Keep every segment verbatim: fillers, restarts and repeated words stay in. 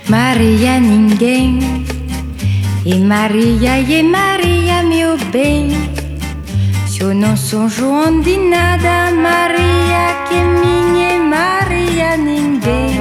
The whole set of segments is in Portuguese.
Maria ninguém, e Maria, e Maria meu bem. Se eu não sou João de nada, Maria que é minha, e Maria ninguém.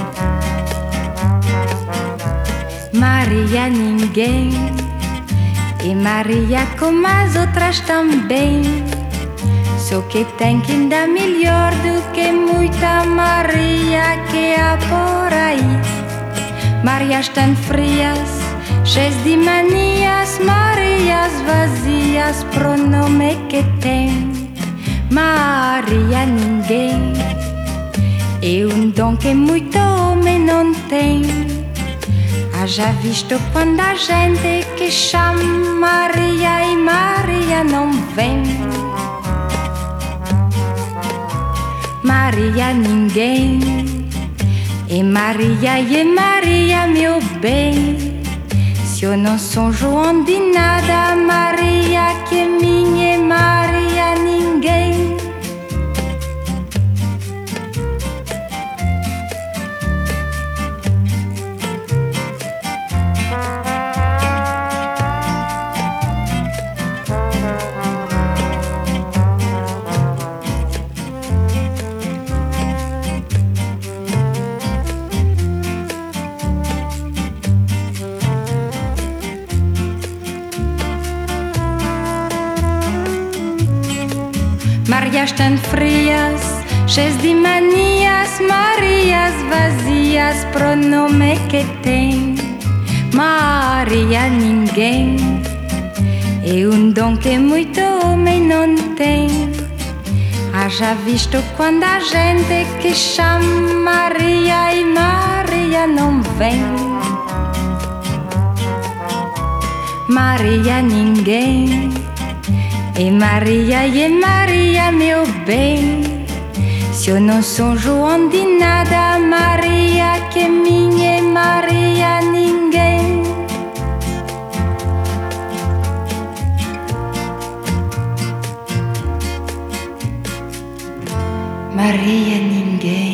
Maria ninguém, e Maria como as outras também. Só que tem que ainda melhor do que muita Maria que há por aí. Marias tão frias, cheias de manias, Marias vazias, pronome que tem. Maria ninguém, é um dom que muito homem não tem. Haja visto quando a gente que chama Maria e Maria não vem. Maria ninguém, e Maria, e Maria meu bem. Se eu não sou João de nada, Maria que é minha, e Maria ninguém. Marias tão frias, cheias de manias, Marias vazias, pronome que tem. Maria ninguém, é um dom que muito homem não tem. Haja visto quando a gente que chama Maria e Maria não vem. Maria ninguém, e Maria, e Maria meu bem. Se eu não sou João de nada, Maria que é minha, e Maria ninguém. Maria ninguém.